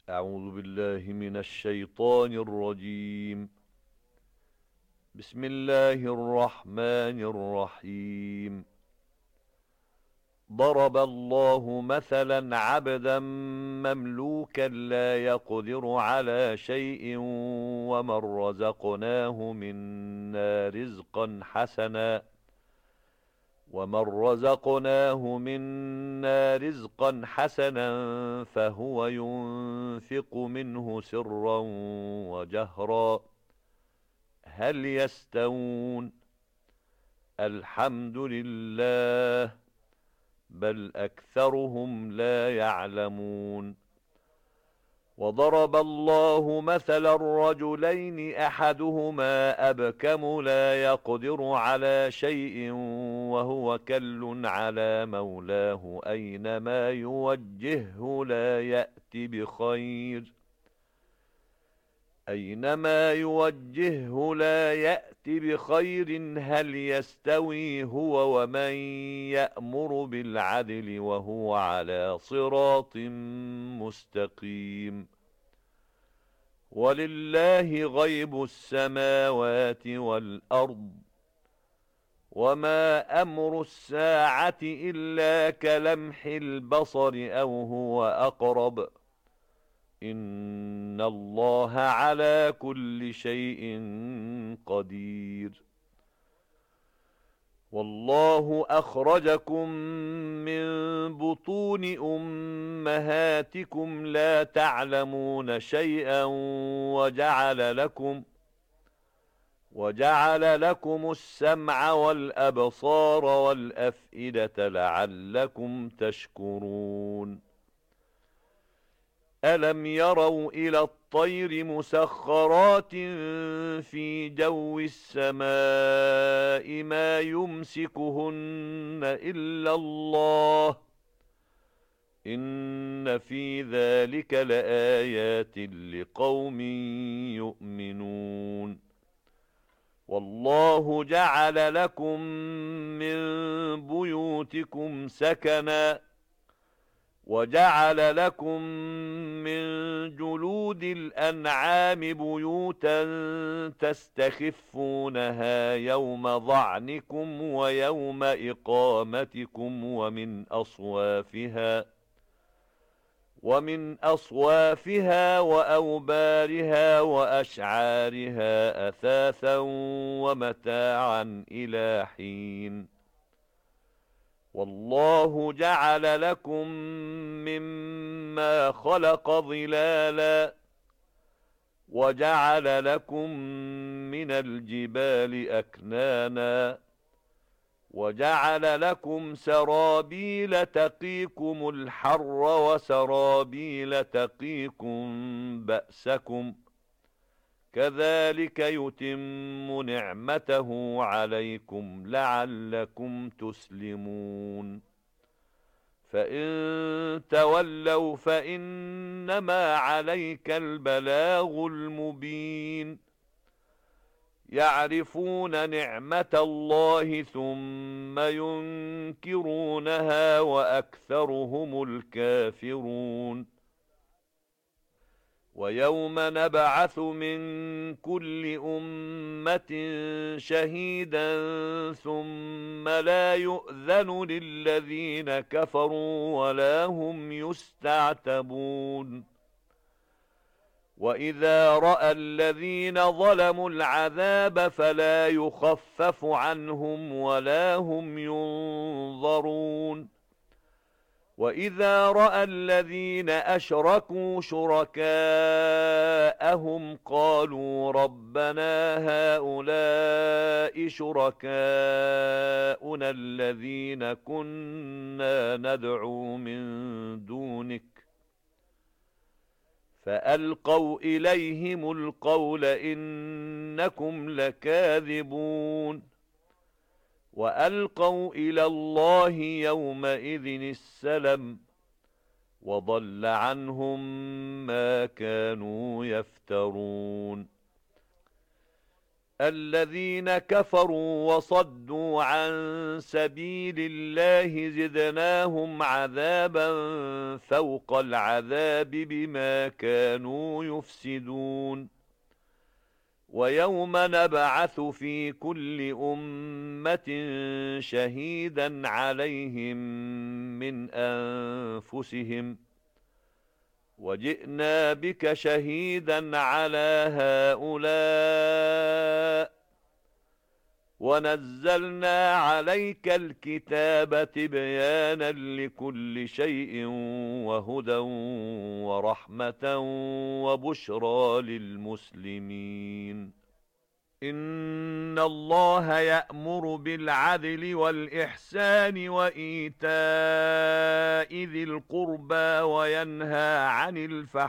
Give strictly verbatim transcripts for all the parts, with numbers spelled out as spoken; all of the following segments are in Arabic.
أعوذ بالله من الشيطان الرجيم. بسم الله الرحمن الرحيم. ضرب الله مثلا عبدا مملوكا لا يقدر على شيء ومن رزقناه منا رزقا حسنا ومن رزقناه منا رزقا حسنا فهو ينفق منه سرا وجهرا هل يستوون؟ الحمد لله بل أكثرهم لا يعلمون. وضرب الله مثلا رجلين أحدهما أبكم لا يقدر على شيء وهو كل على مولاه أينما يوجهه لا يأتي بخير أينما يوجهه لا يأت بخير هل يستوي هو ومن يأمر بالعدل وهو على صراط مستقيم. ولله غيب السماوات والأرض وما أمر الساعة إلا كلمح البصر أو هو أقرب إن الله على كل شيء قدير. والله أخرجكم من بطون أمهاتكم لا تعلمون شيئا وجعل لكم وجعل لكم السمع والأبصار والأفئدة لعلكم تشكرون. ألم يروا إلى الطير مسخرات في جو السماء ما يمسكهن إلا الله إن في ذلك لآيات لقوم يؤمنون. والله جعل لكم من بيوتكم سكنا وجعل لكم من جلود الأنعام بيوتا تستخفونها يوم ظعنكم ويوم إقامتكم ومن أصوافها ومن أصوافها وأوبارها وأشعارها أثاثا ومتاعا إلى حين. والله جعل لكم مما خلق ظلالا وجعل لكم من الجبال أكنانا وجعل لكم سرابيل تقيكم الحر وسرابيل تقيكم بأسكم كذلك يتم نعمته عليكم لعلكم تسلمون. فإن تولوا فإنما عليك البلاغ المبين. يعرفون نعمة الله ثم ينكرونها وأكثرهم الكافرون. ويوم نبعث من كل أمة شهيدا ثم لا يؤذن للذين كفروا ولا هم يستعتبون. وإذا رأى الذين ظلموا العذاب فلا يخفف عنهم ولا هم ينظرون. وإذا رأى الذين أشركوا شركاءهم قالوا ربنا هؤلاء شركاؤنا الذين كنا ندعو من دونك فألقوا إليهم القول إنكم لكاذبون. وألقوا إلى الله يومئذ السلم وضل عنهم ما كانوا يفترون. الذين كفروا وصدوا عن سبيل الله زدناهم عذابا فوق العذاب بما كانوا يفسدون ويوم نبعث في كل أمة شهيدا عليهم من أنفسهم وجئنا بك شهيدا على هؤلاء ونزلنا عليك الكتاب تبيانا لكل شيء وهدى ورحمة وبشرى للمسلمين إن الله يأمر بالعدل والإحسان وإيتاء ذي القربى وينهى عن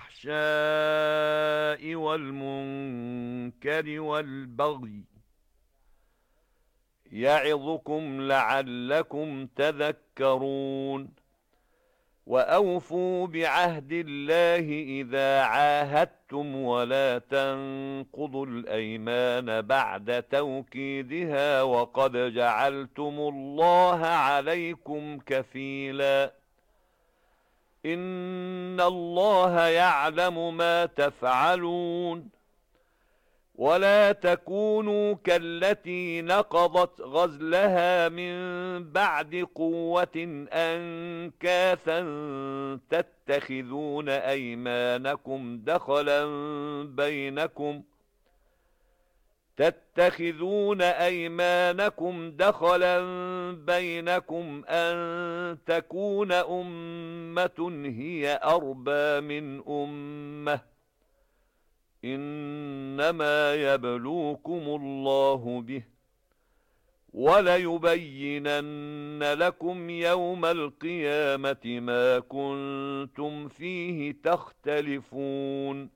الفحشاء والمنكر والبغي يعظكم لعلكم تذكرون وأوفوا بعهد الله إذا عاهدتم ولا تنقضوا الأيمان بعد توكيدها وقد جعلتم الله عليكم كفيلا إن الله يعلم ما تفعلون ولا تكونوا كالتي نقضت غزلها من بعد قوة أنكاثا تتخذون أيمانكم دخلا بينكم تتخذون أيمانكم دخلا بينكم أن تكون أمة هي أربى من أمة إنما يبلوكم الله به وليبينن لكم يوم القيامة ما كنتم فيه تختلفون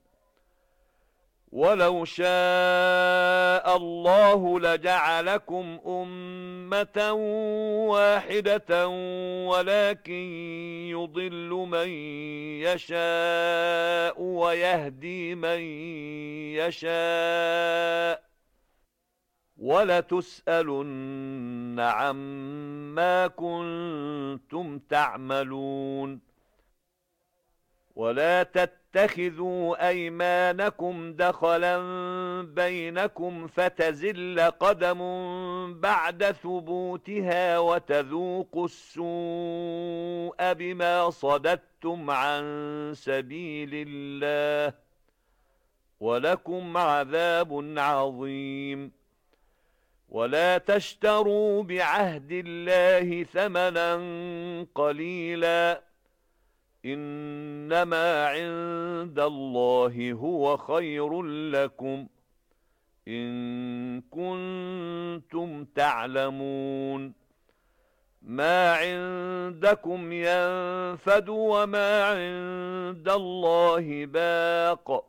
ولو شاء الله لجعلكم أمة واحدة ولكن يضل من يشاء ويهدي من يشاء ولتسألن عما كنتم تعملون ولا تتخذوا أيمانكم دخلا بينكم فتزل قدم بعد ثبوتها وتذوقوا السوء بما صددتم عن سبيل الله ولكم عذاب عظيم ولا تشتروا بعهد الله ثمنا قليلا إنما عند الله هو خير لكم إن كنتم تعلمون ما عندكم ينفد وما عند الله باق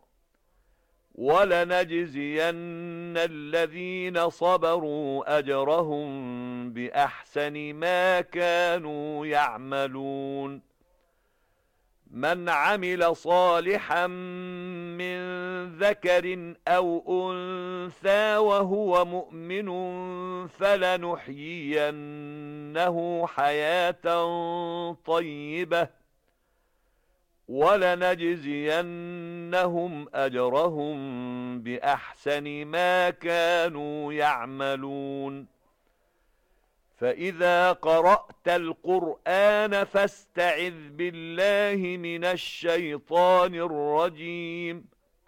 ولنجزين الذين صبروا أجرهم بأحسن ما كانوا يعملون من عمل صالحا من ذكر أو أنثى وهو مؤمن فلنحيينه حياة طيبة ولنجزينهم أجرهم بأحسن ما كانوا يعملون فإذا قرأت القرآن فاستعذ بالله من الشيطان الرجيم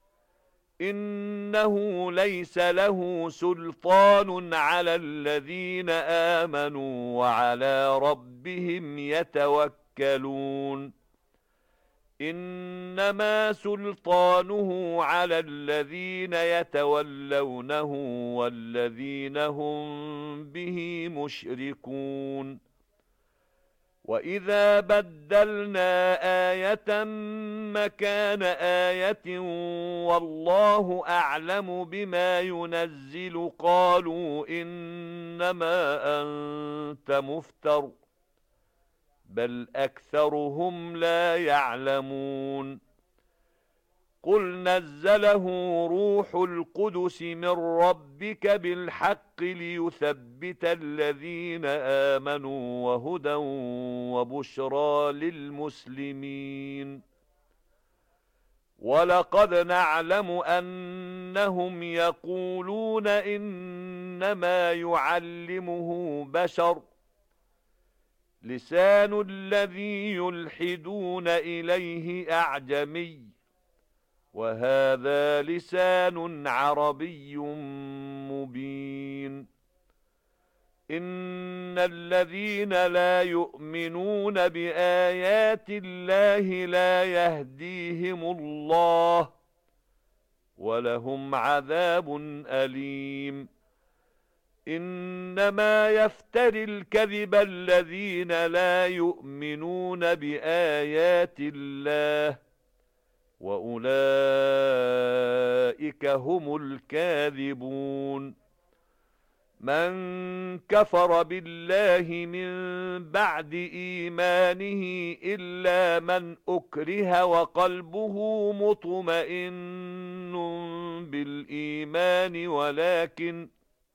إنه ليس له سلطان على الذين آمنوا وعلى ربهم يتوكلون إنما سلطانه على الذين يتولونه والذين هم به مشركون وإذا بدلنا آية مكان آية والله أعلم بما ينزل قالوا إنما أنت مفتر بل أكثرهم لا يعلمون قل نزله روح القدس من ربك بالحق ليثبت الذين آمنوا وهدى وبشرى للمسلمين. ولقد نعلم أنهم يقولون إنما يعلمه بشر، لسان الذي يلحدون إليه أعجمي، وهذا لسان عربي مبين. إن الذين لا يؤمنون بآيات الله لا يهديهم الله، ولهم عذاب أليم. إنما يفتري الكذب الذين لا يؤمنون بآيات الله، وأولئك هم الكاذبون. من كفر بالله من بعد إيمانه إلا من أكره وقلبه مطمئن بالإيمان ولكن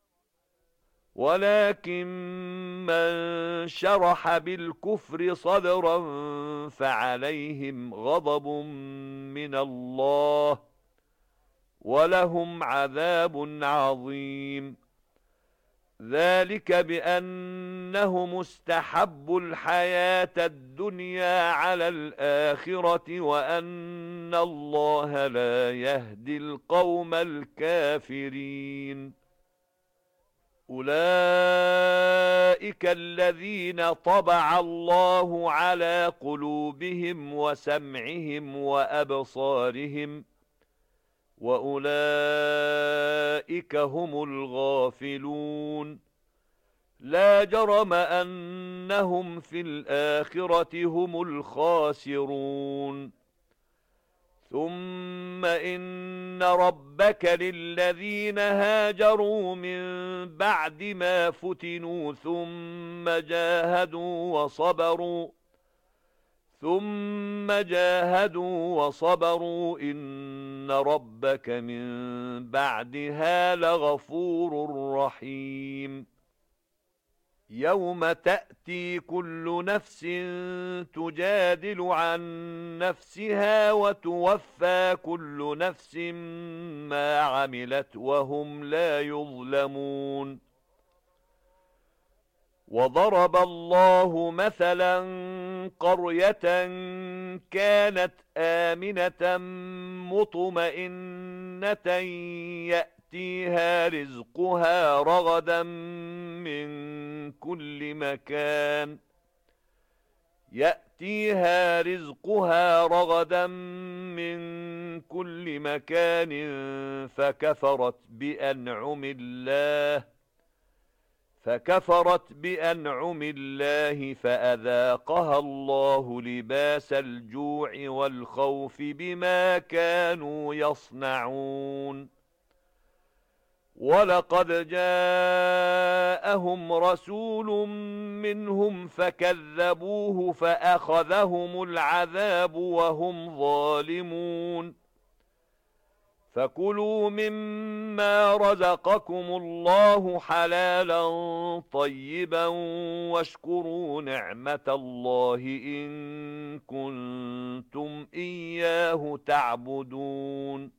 ولكن من شرح بالكفر صدرا فعليهم غضب من الله ولهم عذاب عظيم. ذلك بأنهم استحبوا الحياة الدنيا على الآخرة وأن الله لا يهدي القوم الكافرين. أولئك الذين طبع الله على قلوبهم وسمعهم وأبصارهم، وأولئك هم الغافلون. لا جرم أنهم في الآخرة هم الخاسرون. ثم إن ربك للذين هاجروا من بعد ما فتنوا ثم جاهدوا وصبروا ثم جاهدوا وصبروا إن ربك من بعدها لغفور رحيم. يوم تأتي كل نفس تجادل عن نفسها وتوفى كل نفس ما عملت وهم لا يظلمون. وضرب الله مثلا قرية كانت آمنة مطمئنة يأتيها رزقها رغدا من كل مكان يأتيها رزقها رغدا من كل مكان فكفرت بأنعم الله فكفرت بأنعم الله فأذاقها الله لباس الجوع والخوف بما كانوا يصنعون. ولقد جاءهم رسول منهم فكذبوه فأخذهم العذاب وهم ظالمون. فكلوا مما رزقكم الله حلالا طيبا واشكروا نعمة الله إن كنتم إياه تعبدون.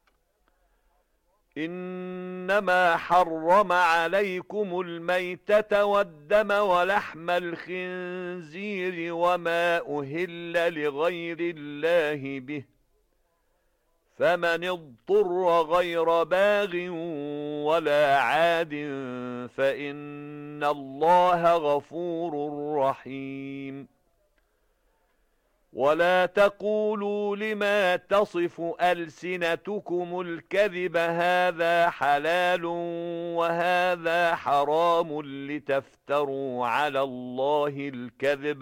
إنما حرم عليكم الميتة والدم ولحم الخنزير وما أهل لغير الله به، فمن اضطر غير باغ ولا عاد فإن الله غفور رحيم. ولا تقولوا لما تصف ألسنتكم الكذب هذا حلال وهذا حرام لتفتروا على الله الكذب.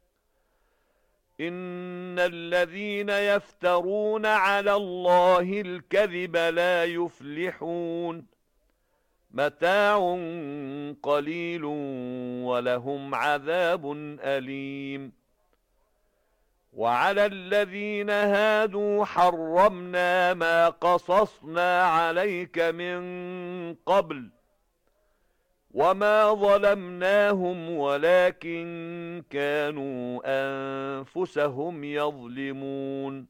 إن الذين يفترون على الله الكذب لا يفلحون. متاع قليل ولهم عذاب أليم. وعلى الذين هادوا حرمنا ما قصصنا عليك من قبل وما ظلمناهم ولكن كانوا أنفسهم يظلمون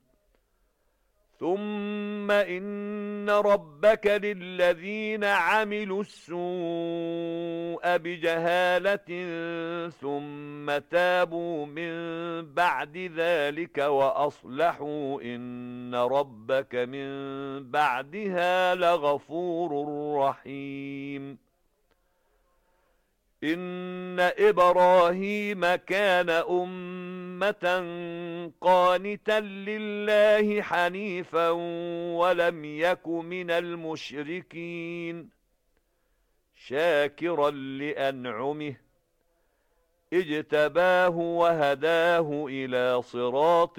ثم إن ربك للذين عملوا السوء بجهالة ثم تابوا من بعد ذلك وأصلحوا إن ربك من بعدها لغفور رحيم إن إبراهيم كان أمة قانتا لله حنيفا ولم يك من المشركين شاكرا لأنعمه اجتباه وهداه إلى صراط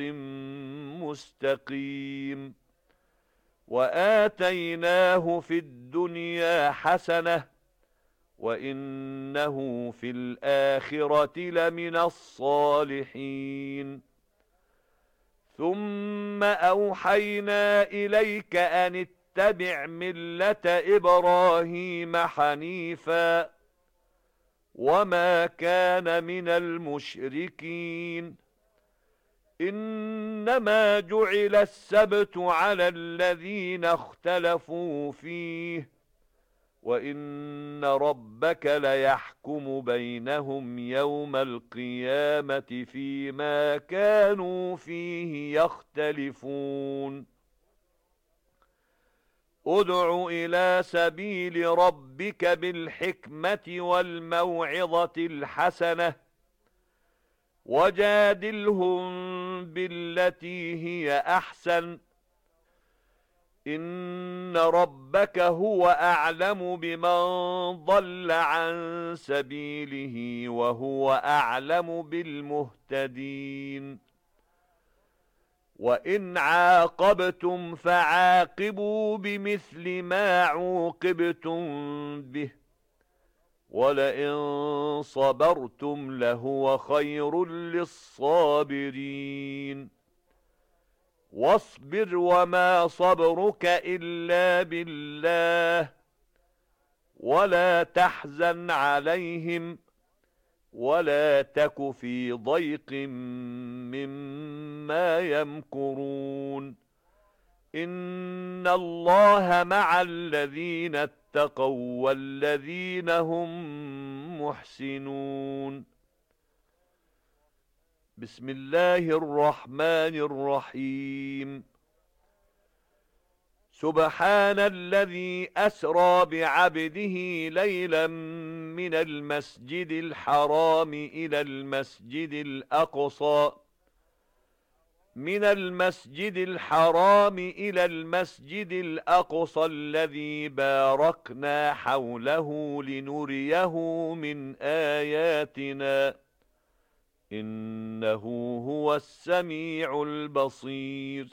مستقيم وآتيناه في الدنيا حسنة وإنه في الآخرة لمن الصالحين ثم أوحينا إليك أن اتبع ملة إبراهيم حنيفا وما كان من المشركين إنما جعل السبت على الذين اختلفوا فيه وَإِنَّ رَبَّكَ لَيَحْكُمُ بَيْنَهُمْ يَوْمَ الْقِيَامَةِ فِيمَا كَانُوا فِيهِ يَخْتَلِفُونَ ادْعُ إِلَى سَبِيلِ رَبِّكَ بِالْحِكْمَةِ وَالْمَوْعِظَةِ الْحَسَنَةِ وَجَادِلْهُم بِالَّتِي هِيَ أَحْسَنُ إن ربك هو أعلم بمن ضل عن سبيله وهو أعلم بالمهتدين وإن عاقبتم فعاقبوا بمثل ما عوقبتم به ولئن صبرتم لهو خير للصابرين واصبر وما صبرك إلا بالله ولا تحزن عليهم ولا تك في ضيق مما يمكرون إن الله مع الذين اتقوا والذين هم محسنون بسم الله الرحمن الرحيم سبحان الذي أسرى بعبده ليلا من المسجد الحرام إلى المسجد الأقصى من المسجد الحرام إلى المسجد الأقصى الذي باركنا حوله لنريه من آياتنا إنه هو السميع البصير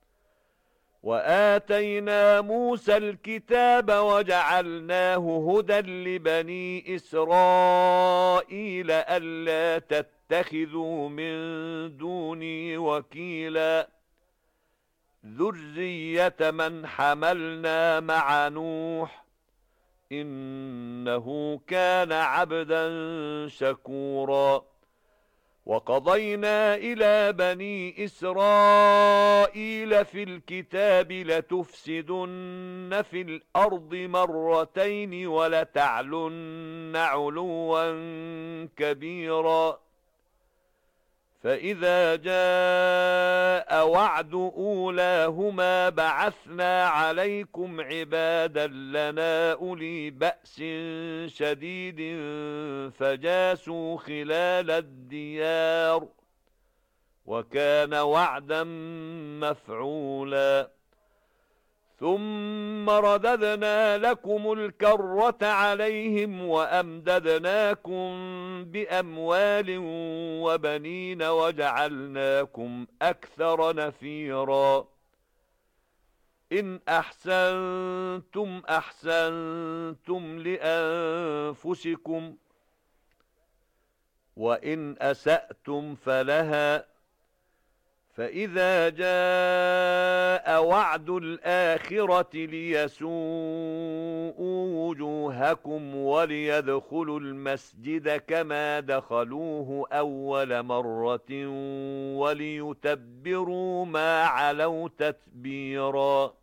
وآتينا موسى الكتاب وجعلناه هدى لبني إسرائيل ألا تتخذوا من دوني وكيلا ذرية من حملنا مع نوح إنه كان عبدا شكورا وقضينا إلى بني إسرائيل في الكتاب لتفسدن في الأرض مرتين ولتعلن علوا كبيرا فإذا جاء وعد أولاهما بعثنا عليكم عبادا لنا أولي بأس شديد فجاسوا خلال الديار وكان وعدا مفعولا ثم رددنا لكم الكرة عليهم وأمددناكم بأموال وبنين وجعلناكم أكثر نفيرا إن أحسنتم أحسنتم لأنفسكم وإن أسأتم فلها فإذا جاء وعد الآخرة ليسوءوا وجوهكم وليدخلوا المسجد كما دخلوه أول مرة وليتبروا ما علوا تتبيرا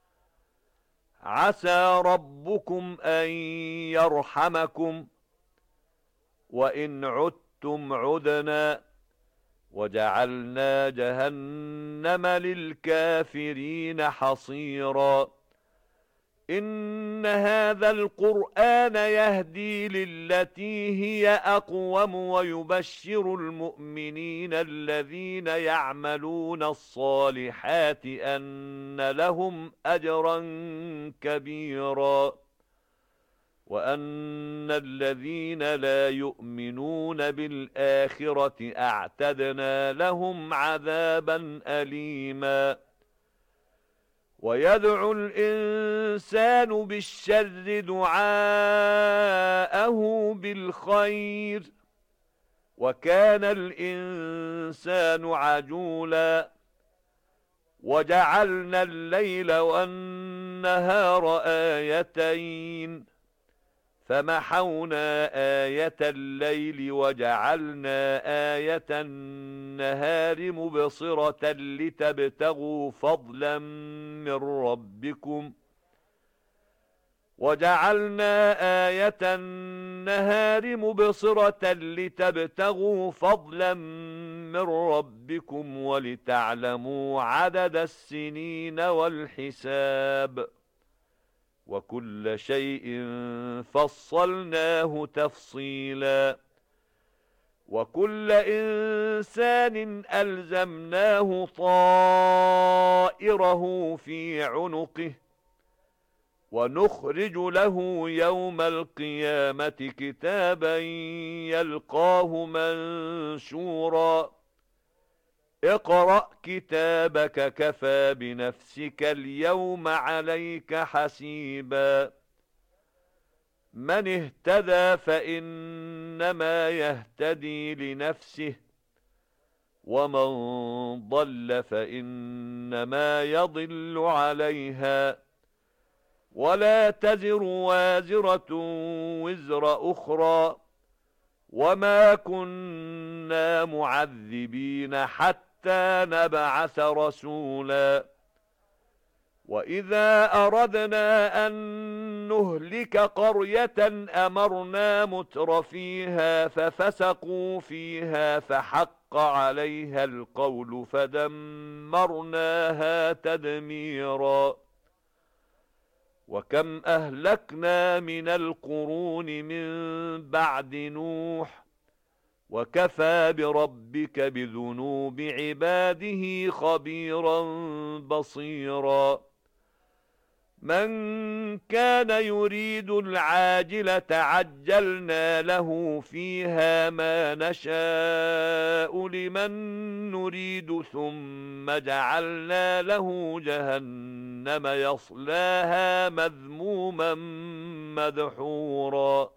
عسى ربكم أن يرحمكم وإن عدتم عدنا وجعلنا جهنم للكافرين حصيرا إن هذا القرآن يهدي للتي هي أقوم ويبشر المؤمنين الذين يعملون الصالحات أن لهم أجرا كبيرا وأن الذين لا يؤمنون بالآخرة أعتدنا لهم عذابا أليما ويدعو الإنسان بالشر دعاءه بالخير وكان الإنسان عجولا وجعلنا الليل والنهار آيتين فمحونا آية الليل وجعلنا آية النهار مبصرة لتبتغوا فضلا من ربكم وجعلنا آية النهار مبصرة لتبتغوا فضلا من ربكم ولتعلموا عدد السنين والحساب وكل شيء فصلناه تفصيلا وكل إنسان ألزمناه طائره في عنقه ونخرج له يوم القيامة كتابا يلقاه منشورا اقرأ كتابك كفى بنفسك اليوم عليك حسيبا من اهتدى فإنما يهتدي لنفسه ومن ضل فإنما يضل عليها ولا تزر وازرة وزر أخرى وما كنا معذبين حتى نبعث رسولا وإذا أردنا أن نهلك قرية أمرنا متر فيها ففسقوا فيها فحق عليها القول فدمرناها تدميرا وكم أهلكنا من القرون من بعد نوح وكفى بربك بذنوب عباده خبيرا بصيرا من كان يريد العاجلة عجلنا له فيها ما نشاء لمن نريد ثم جعلنا له جهنم يصلاها مذموما مدحورا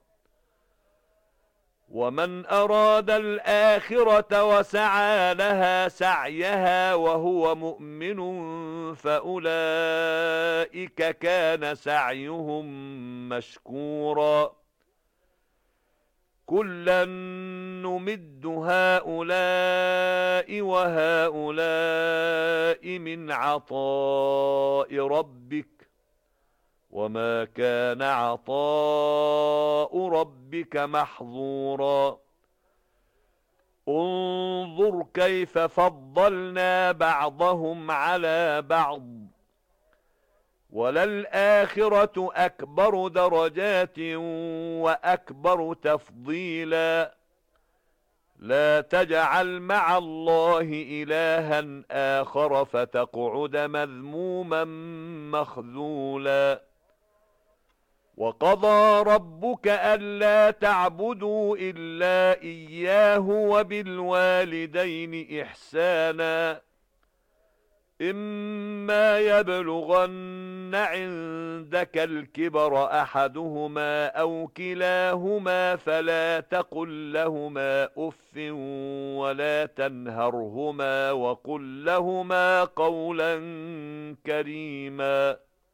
ومن أراد الآخرة وسعى لها سعيها وهو مؤمن فأولئك كان سعيهم مشكورا كلا نمد هؤلاء وهؤلاء من عطاء ربك وما كان عطاء ربك محظورا انظر كيف فضلنا بعضهم على بعض وللآخرة أكبر درجات وأكبر تفضيلا لا تجعل مع الله إلها آخر فتقعد مذموما مخذولا وقضى ربك ألا تعبدوا إلا إياه وبالوالدين إحسانا إما يبلغن عندك الكبر أحدهما أو كلاهما فلا تقل لهما أف ولا تنهرهما وقل لهما قولا كريما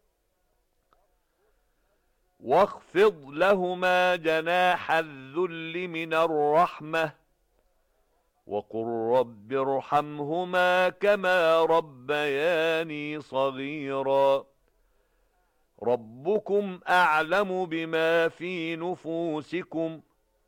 واخفض لهما جناح الذل من الرحمة وقل رب ارحمهما كما ربياني صغيرا ربكم أعلم بما في نفوسكم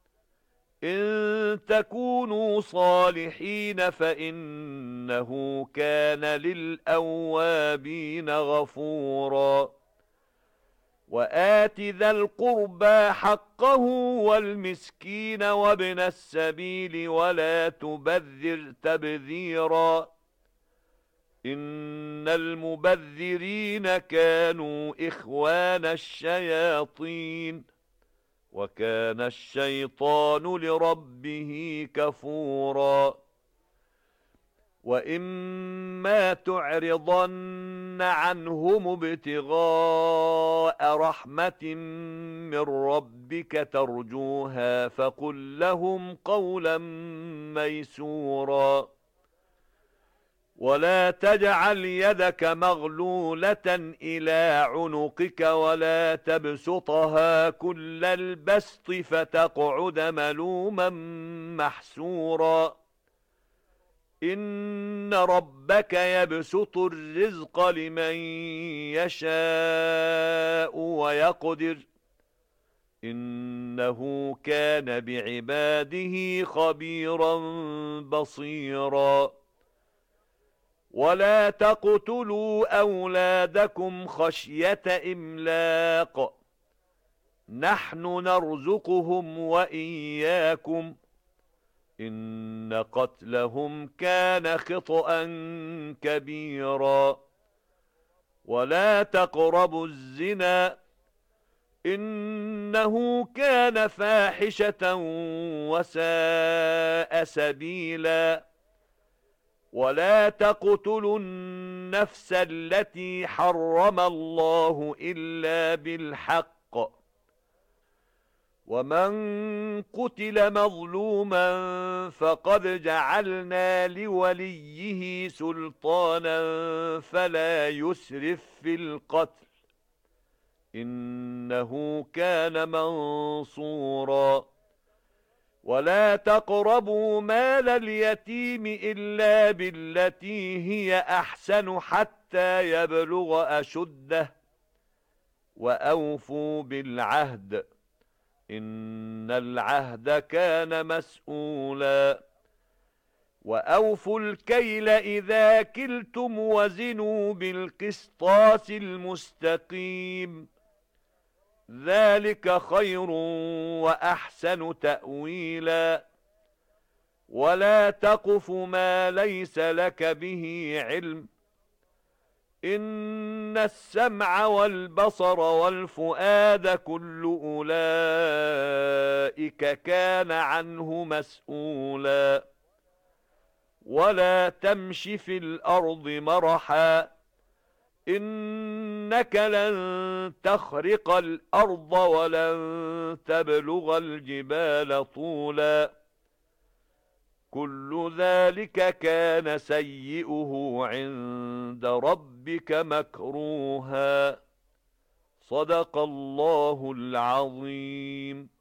إن تكونوا صالحين فإنه كان للأوابين غفورا وآت ذا القربى حقه والمسكين وابن السبيل ولا تبذر تبذيرا إن المبذرين كانوا إخوان الشياطين وكان الشيطان لربه كفورا وإما تعرضن عنهم ابتغاء رحمة من ربك ترجوها فقل لهم قولا ميسورا ولا تجعل يدك مغلولة إلى عنقك ولا تبسطها كل البسط فتقعد ملوما محسورا إن ربك يبسط الرزق لمن يشاء ويقدر إنه كان بعباده خبيرا بصيرا ولا تقتلوا أولادكم خشية إملاق نحن نرزقهم وإياكم إن قتلهم كان خطأ كبيرا ولا تقربوا الزنا إنه كان فاحشة وساء سبيلا ولا تقتلوا النفس التي حرم الله إلا بالحق ومن قتل مظلوما فقد جعلنا لوليه سلطانا فلا يسرف في القتل إنه كان منصورا ولا تقربوا مال اليتيم إلا بالتي هي أحسن حتى يبلغ أشده وأوفوا بالعهد إن العهد كان مسؤولا وأوفوا الكيل إذا كلتم وزنوا بالقسطاس المستقيم ذلك خير وأحسن تأويلا ولا تقف ما ليس لك به علم إن السمع والبصر والفؤاد كل أولئك كان عنه مسؤولا ولا تمش في الأرض مرحا إنك لن تخرق الأرض ولن تبلغ الجبال طولا كل ذلك كان سيئه عند ربك مكروها صدق الله العظيم.